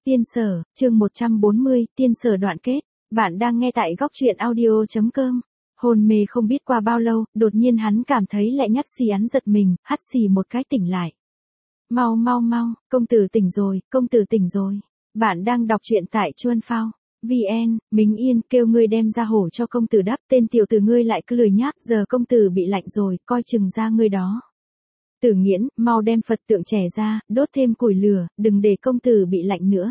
Tiên Sở, chương 140, Tiên Sở đoạn kết. Bạn đang nghe tại góc truyện audio.com. Hôn mê không biết qua bao lâu, đột nhiên hắn cảm thấy lại nhát xì hắn giật mình, hắt xì một cái tỉnh lại. Mau mau mau, công tử tỉnh rồi, công tử tỉnh rồi. Bạn đang đọc truyện tại Chuan Phao. VN, Minh Yên kêu ngươi đem ra hổ cho công tử đắp, tên tiểu tử ngươi lại cứ lười nhác, giờ công tử bị lạnh rồi, coi chừng da ngươi đó. Tử Nghiễn, mau đem Phật tượng trẻ ra, đốt thêm củi lửa, đừng để công tử bị lạnh nữa.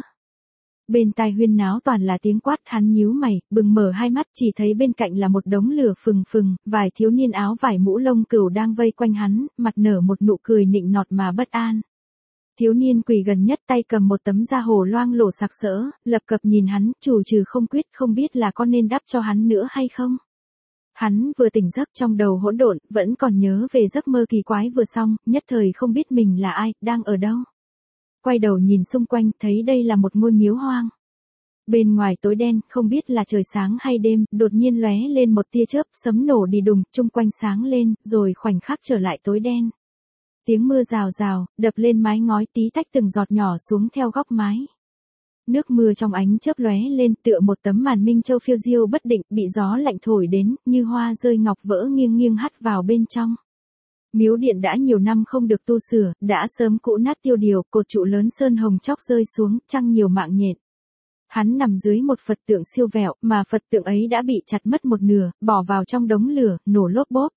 Bên tai huyên náo toàn là tiếng quát, hắn nhíu mày, bừng mở hai mắt, chỉ thấy bên cạnh là một đống lửa phừng phừng, vài thiếu niên áo vải mũ lông cừu đang vây quanh hắn, mặt nở một nụ cười nịnh nọt mà bất an. Thiếu niên quỳ gần nhất tay cầm một tấm da hổ loang lổ sặc sỡ, lập cập nhìn hắn, chủ trừ không quyết, không biết là có nên đắp cho hắn nữa hay không. Hắn vừa tỉnh giấc trong đầu hỗn độn, vẫn còn nhớ về giấc mơ kỳ quái vừa xong, nhất thời không biết mình là ai, đang ở đâu. Quay đầu nhìn xung quanh, thấy đây là một ngôi miếu hoang. Bên ngoài tối đen, không biết là trời sáng hay đêm, đột nhiên lóe lên một tia chớp, sấm nổ đi đùng, chung quanh sáng lên, rồi khoảnh khắc trở lại tối đen. Tiếng mưa rào rào, đập lên mái ngói tí tách từng giọt nhỏ xuống theo góc mái. Nước mưa trong ánh chớp lóe lên tựa một tấm màn minh châu phiêu diêu bất định, bị gió lạnh thổi đến, như hoa rơi ngọc vỡ nghiêng nghiêng hắt vào bên trong. Miếu điện đã nhiều năm không được tu sửa, đã sớm cũ nát tiêu điều, cột trụ lớn sơn hồng chóc rơi xuống, trăng nhiều mạng nhện. Hắn nằm dưới một Phật tượng siêu vẹo, mà Phật tượng ấy đã bị chặt mất một nửa, bỏ vào trong đống lửa, nổ lốp bốp.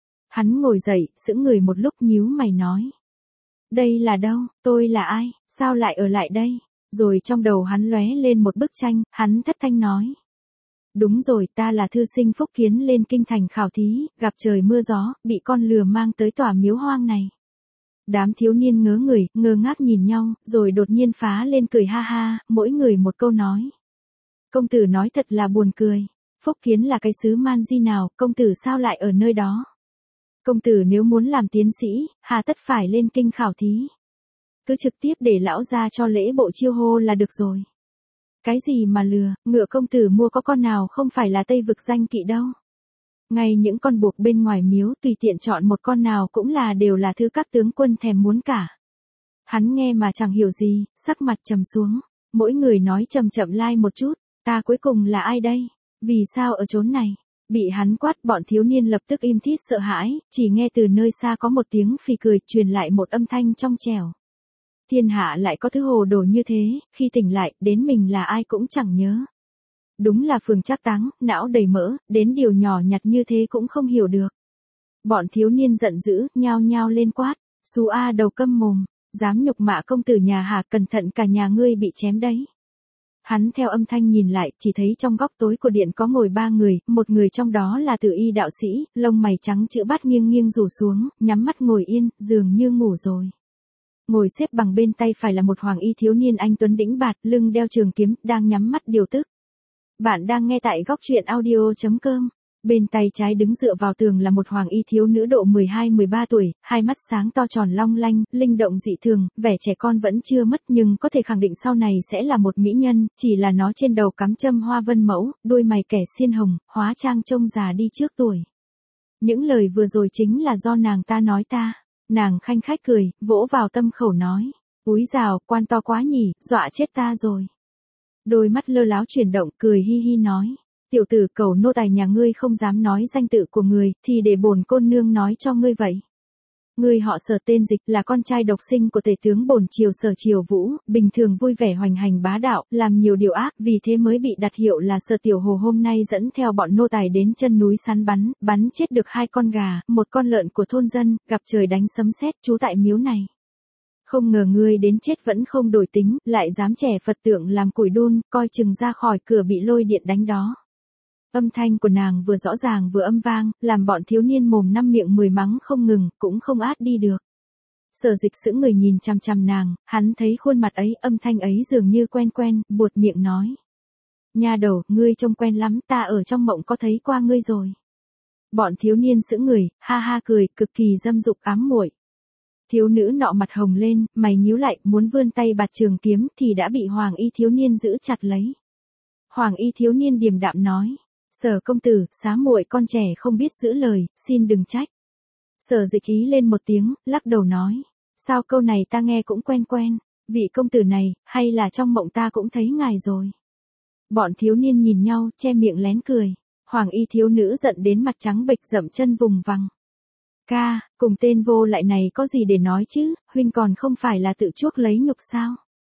Hắn ngồi dậy, sững người một lúc nhíu mày nói. Đây là đâu, tôi là ai, sao lại ở lại đây? Rồi trong đầu hắn lóe lên một bức tranh, hắn thất thanh nói. Đúng rồi, ta là thư sinh Phúc Kiến lên kinh thành khảo thí, gặp trời mưa gió, bị con lừa mang tới tòa miếu hoang này. Đám thiếu niên ngớ người, ngơ ngác nhìn nhau, rồi đột nhiên phá lên cười ha ha, mỗi người một câu nói. Công tử nói thật là buồn cười. Phúc Kiến là cái xứ man di nào, công tử sao lại ở nơi đó? Công tử nếu muốn làm tiến sĩ, hà tất phải lên kinh khảo thí. Cứ trực tiếp để lão ra cho lễ bộ chiêu hô là được rồi. Cái gì mà lừa, ngựa công tử mua có con nào không phải là Tây vực danh kỵ đâu. Ngay những con buộc bên ngoài miếu tùy tiện chọn một con nào cũng đều là thứ các tướng quân thèm muốn cả. Hắn nghe mà chẳng hiểu gì, sắc mặt trầm xuống, mỗi người nói chậm chậm lai một chút, ta cuối cùng là ai đây, vì sao ở chốn này. Bị hắn quát bọn thiếu niên lập tức im thít sợ hãi, chỉ nghe từ nơi xa có một tiếng phì cười truyền lại một âm thanh trong trẻo. Thiên hạ lại có thứ hồ đồ như thế, khi tỉnh lại, đến mình là ai cũng chẳng nhớ. Đúng là Phường Trác Táng, não đầy mỡ, đến điều nhỏ nhặt như thế cũng không hiểu được. Bọn thiếu niên giận dữ, nhao nhao lên quát, xú a đầu câm mồm, dám nhục mạ công tử nhà Hà, cẩn thận cả nhà ngươi bị chém đấy. Hắn theo âm thanh nhìn lại, chỉ thấy trong góc tối của điện có ngồi ba người, một người trong đó là Tử Y đạo sĩ, lông mày trắng chữ bát nghiêng nghiêng rủ xuống, nhắm mắt ngồi yên, dường như ngủ rồi. Ngồi xếp bằng bên tay phải là một hoàng y thiếu niên anh tuấn đĩnh bạt, lưng đeo trường kiếm, đang nhắm mắt điều tức. Bạn đang nghe tại góc truyện audio.com. Bên tay trái đứng dựa vào tường là một hoàng y thiếu nữ độ 12-13 tuổi, hai mắt sáng to tròn long lanh, linh động dị thường, vẻ trẻ con vẫn chưa mất nhưng có thể khẳng định sau này sẽ là một mỹ nhân, chỉ là nó trên đầu cắm châm hoa vân mẫu, đuôi mày kẻ xiên hồng, hóa trang trông già đi trước tuổi. Những lời vừa rồi chính là do nàng ta nói ta. Nàng khanh khách cười, vỗ vào tâm khẩu nói. Úi dào, quan to quá nhỉ, dọa chết ta rồi. Đôi mắt lơ láo chuyển động, cười hi hi nói. Tiểu tử, cầu nô tài nhà ngươi không dám nói danh tự của người, thì để bổn cô nương nói cho ngươi vậy. Ngươi họ Sở tên Dịch, là con trai độc sinh của tể tướng bổn triều Sở Triều Vũ, bình thường vui vẻ hoành hành bá đạo, làm nhiều điều ác, vì thế mới bị đặt hiệu là Sở Tiểu Hồ. Hôm nay dẫn theo bọn nô tài đến chân núi săn bắn chết được 2 con gà, 1 con lợn của thôn dân, gặp trời đánh sấm sét, trú tại miếu này. Không ngờ ngươi đến chết vẫn không đổi tính, lại dám trẻ Phật tượng làm củi đun, coi chừng ra khỏi cửa bị lôi điện đánh đó. Âm thanh của nàng vừa rõ ràng vừa âm vang, làm bọn thiếu niên mồm năm miệng 10 mắng không ngừng, cũng không át đi được. Sở Dịch sững người nhìn chằm chằm nàng, hắn thấy khuôn mặt ấy, âm thanh ấy dường như quen quen, buột miệng nói. Nha đầu, ngươi trông quen lắm, ta ở trong mộng có thấy qua ngươi rồi. Bọn thiếu niên sững người, ha ha cười, cực kỳ dâm dục ám muội. Thiếu nữ nọ mặt hồng lên, mày nhíu lại, muốn vươn tay bạt trường kiếm thì đã bị hoàng y thiếu niên giữ chặt lấy. Hoàng y thiếu niên điềm đạm nói. Sở công tử, xá muội con trẻ không biết giữ lời, xin đừng trách. Sở Dịch ý lên một tiếng, lắc đầu nói. Sao câu này ta nghe cũng quen quen, vị công tử này, hay là trong mộng ta cũng thấy ngài rồi. Bọn thiếu niên nhìn nhau, che miệng lén cười. Hoàng y thiếu nữ giận đến mặt trắng bệch dậm chân vùng vằng. Ca, cùng tên vô lại này có gì để nói chứ, huynh còn không phải là tự chuốc lấy nhục sao?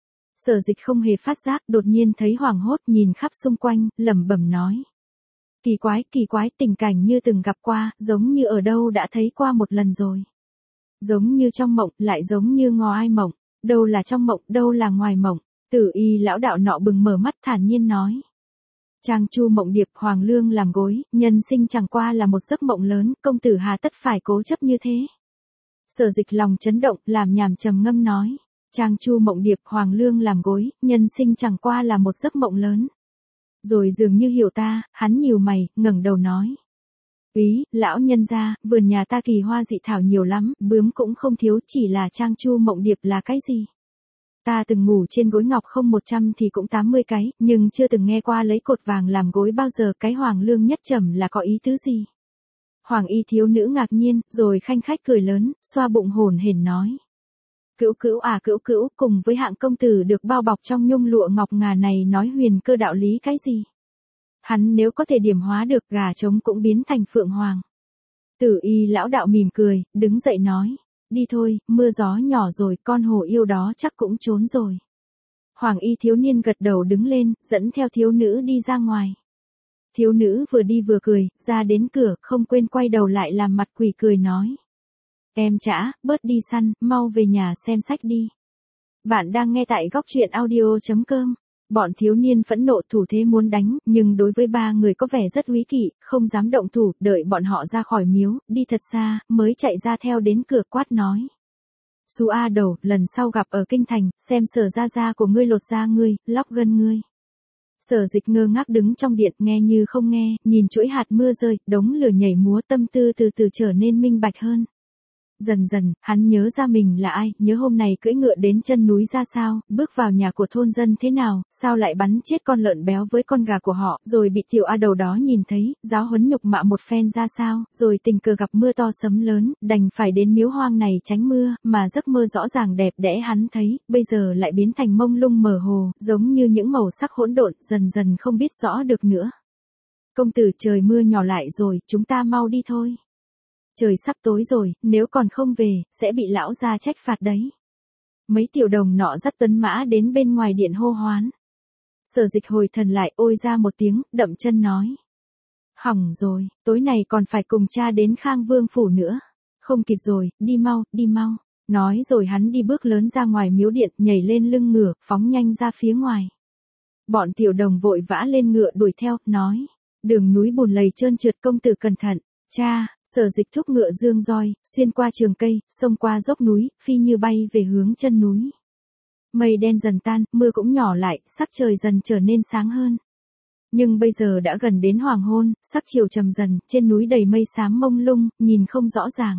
Sở Dịch không hề phát giác, đột nhiên thấy hoảng hốt nhìn khắp xung quanh, lẩm bẩm nói. Kỳ quái, tình cảnh như từng gặp qua, giống như ở đâu đã thấy qua một lần rồi. Giống như trong mộng, lại giống như ngoài mộng, đâu là trong mộng, đâu là ngoài mộng. Tử y lão đạo nọ bừng mở mắt thản nhiên nói. Trang Chu mộng điệp hoàng lương làm gối, nhân sinh chẳng qua là một giấc mộng lớn, công tử hà tất phải cố chấp như thế. Sở Dịch lòng chấn động, làm nhảm trầm ngâm nói. Trang Chu mộng điệp hoàng lương làm gối, nhân sinh chẳng qua là một giấc mộng lớn. Rồi dường như hiểu ta, hắn nhíu mày, ngẩng đầu nói. Úy, lão nhân gia, vườn nhà ta kỳ hoa dị thảo nhiều lắm, bướm cũng không thiếu, chỉ là Trang Chu mộng điệp là cái gì? Ta từng ngủ trên gối ngọc không 100 thì cũng 80 cái, nhưng chưa từng nghe qua lấy cột vàng làm gối bao giờ, cái hoàng lương nhất trầm là có ý tứ gì? Hoàng y thiếu nữ ngạc nhiên, rồi khanh khách cười lớn, xoa bụng hổn hển nói. Cữu cữu, cùng với hạng công tử được bao bọc trong nhung lụa ngọc ngà này nói huyền cơ đạo lý cái gì? Hắn nếu có thể điểm hóa được gà trống cũng biến thành phượng hoàng. Tử y lão đạo mỉm cười, đứng dậy nói. Đi thôi, mưa gió nhỏ rồi, con hổ yêu đó chắc cũng trốn rồi. Hoàng y thiếu niên gật đầu đứng lên, dẫn theo thiếu nữ đi ra ngoài. Thiếu nữ vừa đi vừa cười, ra đến cửa, không quên quay đầu lại làm mặt quỷ cười nói. Em chả, bớt đi săn, mau về nhà xem sách đi. Bạn đang nghe tại góc truyện audio.com. Bọn thiếu niên phẫn nộ thủ thế muốn đánh, nhưng đối với ba người có vẻ rất úy kỵ, không dám động thủ, đợi bọn họ ra khỏi miếu, đi thật xa, mới chạy ra theo đến cửa quát nói. Xú A đầu, lần sau gặp ở kinh thành, xem Sở gia của ngươi lột da ngươi, lóc gân ngươi. Sở Dịch ngơ ngác đứng trong điện, nghe như không nghe, nhìn chuỗi hạt mưa rơi, đống lửa nhảy múa, tâm tư từ từ trở nên minh bạch hơn. Dần dần, hắn nhớ ra mình là ai, nhớ hôm này cưỡi ngựa đến chân núi ra sao, bước vào nhà của thôn dân thế nào, sao lại bắn chết con lợn béo với con gà của họ, rồi bị tiểu A đầu đó nhìn thấy, giáo huấn nhục mạ một phen ra sao, rồi tình cờ gặp mưa to sấm lớn, đành phải đến miếu hoang này tránh mưa, mà giấc mơ rõ ràng đẹp đẽ hắn thấy, bây giờ lại biến thành mông lung mờ hồ, giống như những màu sắc hỗn độn, dần dần không biết rõ được nữa. Công tử, trời mưa nhỏ lại rồi, chúng ta mau đi thôi. Trời sắp tối rồi, nếu còn không về, sẽ bị lão gia trách phạt đấy. Mấy tiểu đồng nọ dắt tuấn mã đến bên ngoài điện hô hoán. Sở Dịch hồi thần lại, ôi ra một tiếng, đậm chân nói. Hỏng rồi, tối này còn phải cùng cha đến Khang Vương phủ nữa. Không kịp rồi, đi mau. Nói rồi hắn đi bước lớn ra ngoài miếu điện, nhảy lên lưng ngựa, phóng nhanh ra phía ngoài. Bọn tiểu đồng vội vã lên ngựa đuổi theo, nói. Đường núi bùn lầy trơn trượt, công tử cẩn thận. Cha, Sở Dịch thúc ngựa dương roi, xuyên qua trường cây, xông qua dốc núi, phi như bay về hướng chân núi. Mây đen dần tan, mưa cũng nhỏ lại, sắc trời dần trở nên sáng hơn. Nhưng bây giờ đã gần đến hoàng hôn, sắc chiều trầm dần, trên núi đầy mây xám mông lung, nhìn không rõ ràng.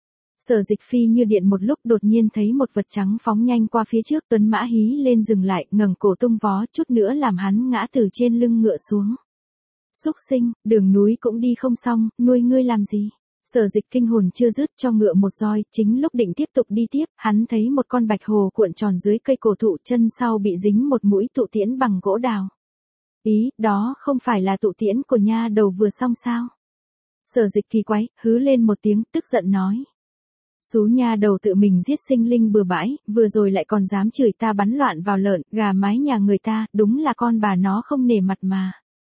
Sở Dịch phi như điện một lúc, đột nhiên thấy một vật trắng phóng nhanh qua phía trước, tuấn mã hí lên dừng lại, ngẩng cổ tung vó, chút nữa làm hắn ngã từ trên lưng ngựa xuống. Xúc sinh, đường núi cũng đi không xong, nuôi ngươi làm gì? Sở Dịch kinh hồn chưa dứt, cho ngựa một roi, chính lúc định tiếp tục đi tiếp, hắn thấy một con bạch hồ cuộn tròn dưới cây cổ thụ, chân sau bị dính một mũi tụ tiễn bằng gỗ đào. Ý, đó không phải là tụ tiễn của nha đầu vừa xong sao? Sở Dịch kỳ quái, hứ lên một tiếng, tức giận nói. Xú nha đầu tự mình giết sinh linh bừa bãi, vừa rồi lại còn dám chửi ta bắn loạn vào lợn, gà mái nhà người ta, đúng là con bà nó không nể mặt mà.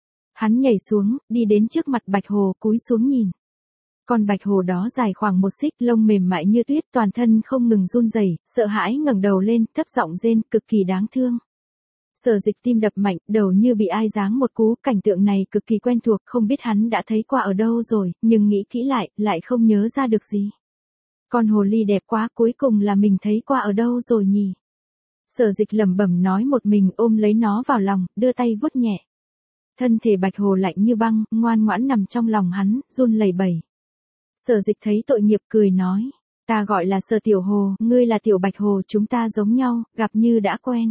Hắn nhảy xuống, đi đến trước mặt bạch hồ, cúi xuống nhìn. Con bạch hồ đó dài khoảng 1 xích, lông mềm mại như tuyết, toàn thân không ngừng run rẩy, sợ hãi ngẩng đầu lên, thấp giọng rên, cực kỳ đáng thương. Sở Dịch tim đập mạnh, đầu như bị ai giáng một cú, cảnh tượng này cực kỳ quen thuộc, không biết hắn đã thấy qua ở đâu rồi, nhưng nghĩ kỹ lại không nhớ ra được gì. Con hồ ly đẹp quá, cuối cùng là mình thấy qua ở đâu rồi nhỉ? Sở Dịch lẩm bẩm nói một mình, ôm lấy nó vào lòng, đưa tay vuốt nhẹ. Thân thể bạch hồ lạnh như băng, ngoan ngoãn nằm trong lòng hắn, run lẩy bẩy. Sở Dịch thấy tội nghiệp cười nói, ta gọi là Sở tiểu hồ, ngươi là tiểu bạch hồ, chúng ta giống nhau, gặp như đã quen.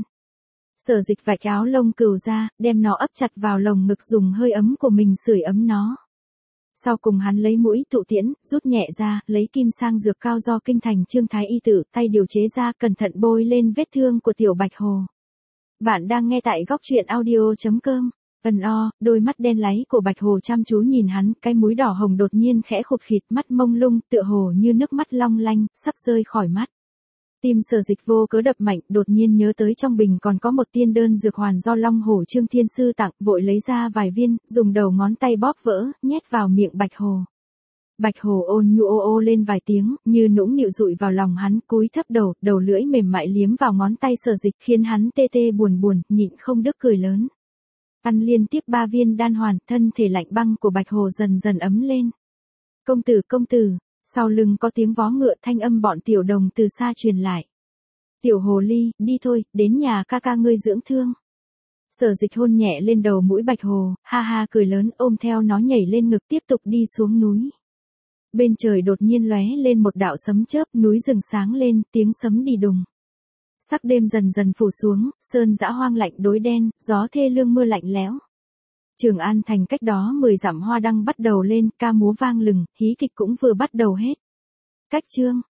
Sở Dịch vạch áo lông cừu ra, đem nó ấp chặt vào lồng ngực, dùng hơi ấm của mình sưởi ấm nó. Sau cùng hắn lấy mũi tụ tiễn, rút nhẹ ra, lấy kim sang dược cao do kinh thành Trương Thái y tự tay điều chế ra, cẩn thận bôi lên vết thương của tiểu Bạch Hồ. Bạn đang nghe tại góc truyện audio.com. Đôi mắt đen láy của Bạch Hồ chăm chú nhìn hắn, cái mũi đỏ hồng đột nhiên khẽ khụt khịt, mắt mông lung, tựa hồ như nước mắt long lanh, sắp rơi khỏi mắt. Tim Sở Dịch vô cớ đập mạnh, đột nhiên nhớ tới trong bình còn có một tiên đơn dược hoàn do Long Hổ Trương Thiên Sư tặng, vội lấy ra vài viên, dùng đầu ngón tay bóp vỡ, nhét vào miệng Bạch Hồ. Bạch Hồ ôn nhu ô ô lên vài tiếng, như nũng nịu dụi vào lòng hắn, cúi thấp đầu, đầu lưỡi mềm mại liếm vào ngón tay Sở Dịch, khiến hắn tê tê buồn buồn, nhịn không được cười lớn. Ăn liên tiếp 3 viên đan hoàn, thân thể lạnh băng của Bạch Hồ dần dần ấm lên. Công tử, sau lưng có tiếng vó ngựa, thanh âm bọn tiểu đồng từ xa truyền lại. Tiểu hồ ly, đi thôi, đến nhà ca ca ngươi dưỡng thương. Sở Dịch hôn nhẹ lên đầu mũi Bạch Hồ, ha ha cười lớn, ôm theo nó nhảy lên ngực tiếp tục đi xuống núi. Bên trời đột nhiên lóe lên một đạo sấm chớp, núi rừng sáng lên, tiếng sấm đi đùng. Sắc đêm dần dần phủ xuống, sơn dã hoang lạnh đối đen, gió thê lương mưa lạnh lẽo. Trường An thành cách đó 10 dặm hoa đăng bắt đầu lên, ca múa vang lừng, hí kịch cũng vừa bắt đầu hết. Cách chương